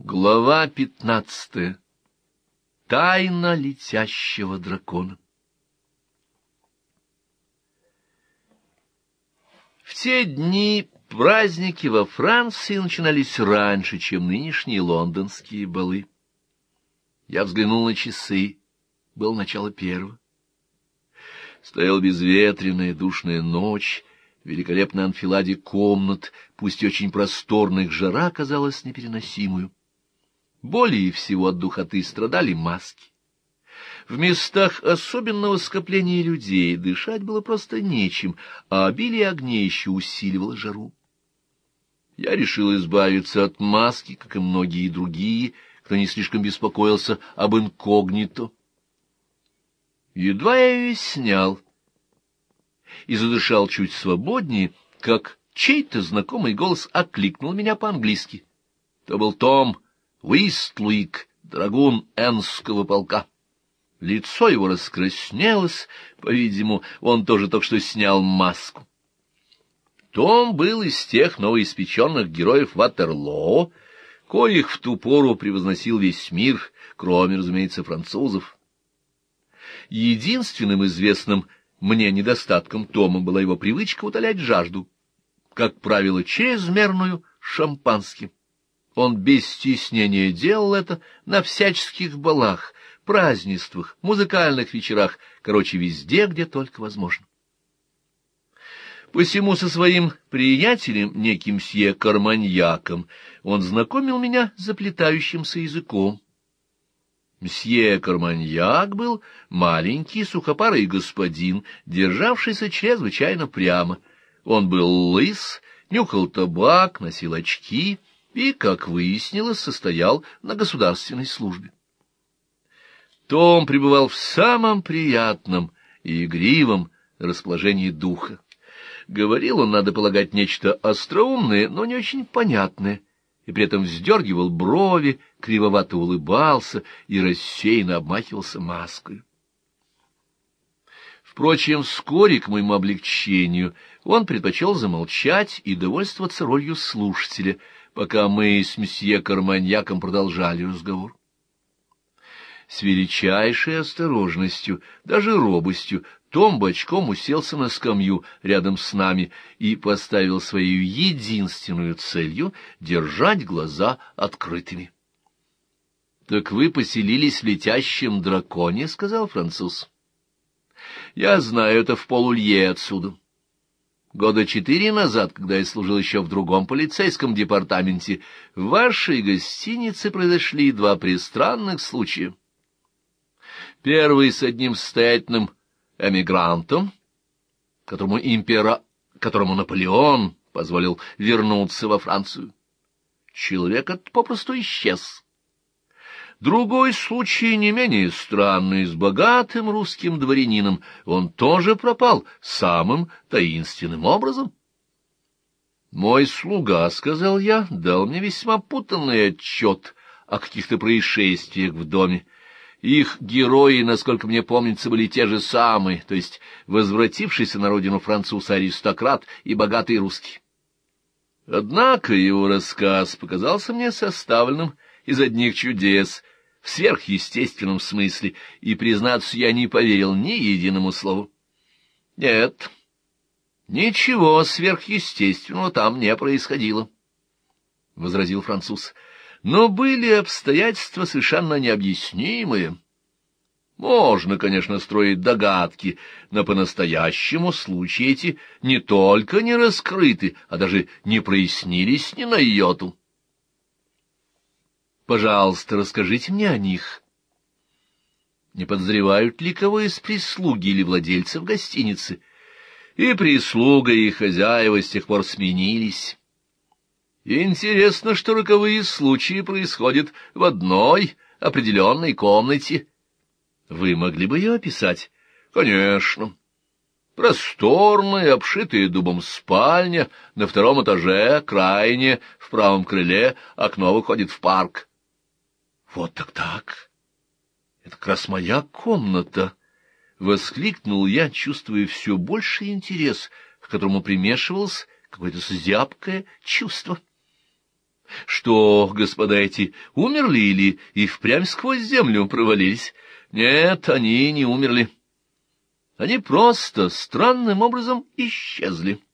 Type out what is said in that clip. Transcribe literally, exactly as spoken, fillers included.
Глава пятнадцатая. Тайна летящего дракона. В те дни праздники во Франции начинались раньше, чем нынешние лондонские балы. Я взглянул на часы. Было начало первого. Стояла безветренная душная ночь, в великолепной анфиладе комнат, пусть и очень просторных, жара казалась непереносимую. Более всего от духоты страдали маски. В местах особенного скопления людей дышать было просто нечем, а обилие огней еще усиливало жару. Я решил избавиться от маски, как и многие другие, кто не слишком беспокоился об инкогнито. Едва я ее снял и задышал чуть свободнее, как чей-то знакомый голос окликнул меня по-английски. То был Том Уистлуик, драгун Эннского полка. Лицо его раскраснелось, по-видимому, он тоже только что снял маску. Том был из тех новоиспеченных героев Ватерлоо, коих в ту пору превозносил весь мир, кроме, разумеется, французов. Единственным известным мне недостатком Тома была его привычка утолять жажду, как правило, чрезмерную шампанским. Он без стеснения делал это на всяческих балах, празднествах, музыкальных вечерах, короче, везде, где только возможно. Посему со своим приятелем, неким мсье Карманьяком, он знакомил меня с заплетающимся языком. Мсье Карманьяк был маленький сухопарый господин, державшийся чрезвычайно прямо. Он был лыс, нюхал табак, носил очки и, как выяснилось, состоял на государственной службе. Том пребывал в самом приятном и игривом расположении духа. Говорил он, надо полагать, нечто остроумное, но не очень понятное, и при этом вздергивал брови, кривовато улыбался и рассеянно обмахивался маской. Впрочем, вскоре, к моему облегчению, он предпочел замолчать и довольствоваться ролью слушателя, пока мы с месье Карманьяком продолжали разговор. С величайшей осторожностью, даже робостью, Том бочком уселся на скамью рядом с нами и поставил своей единственную целью держать глаза открытыми. — Так вы поселились в летящем драконе, — сказал француз. — Я знаю это в полулье отсюда. Года четыре назад, когда я служил еще в другом полицейском департаменте, в вашей гостинице произошли два пристранных случая. Первый с одним состоятельным эмигрантом, которому импера... которому Наполеон позволил вернуться во Францию. Человек этот попросту исчез. Другой случай, не менее странный, с богатым русским дворянином. Он тоже пропал самым таинственным образом. «Мой слуга, — сказал я, — дал мне весьма путанный отчет о каких-то происшествиях в доме. Их герои, насколько мне помнится, были те же самые, то есть возвратившийся на родину француз-аристократ и богатый русский. Однако его рассказ показался мне составленным из одних чудес, в сверхъестественном смысле, и, признаться, я не поверил ни единому слову. Нет, ничего сверхъестественного там не происходило, — возразил француз. Но были обстоятельства совершенно необъяснимые. Можно, конечно, строить догадки, но по-настоящему случаи эти не только не раскрыты, а даже не прояснились ни на йоту. Пожалуйста, расскажите мне о них. Не подозревают ли кого из прислуги или владельцев гостиницы? И прислуга, и хозяева с тех пор сменились. Интересно, что роковые случаи происходят в одной определенной комнате. Вы могли бы ее описать? Конечно. Просторная, обшитая дубом спальня, на втором этаже, крайне, в правом крыле, окно выходит в парк. Вот так-так. Это как раз моя комната, — воскликнул я, чувствуя все больший интерес, к которому примешивалось какое-то зябкое чувство. Что, господа эти, умерли или и впрямь сквозь землю провалились? Нет, они не умерли. Они просто странным образом исчезли.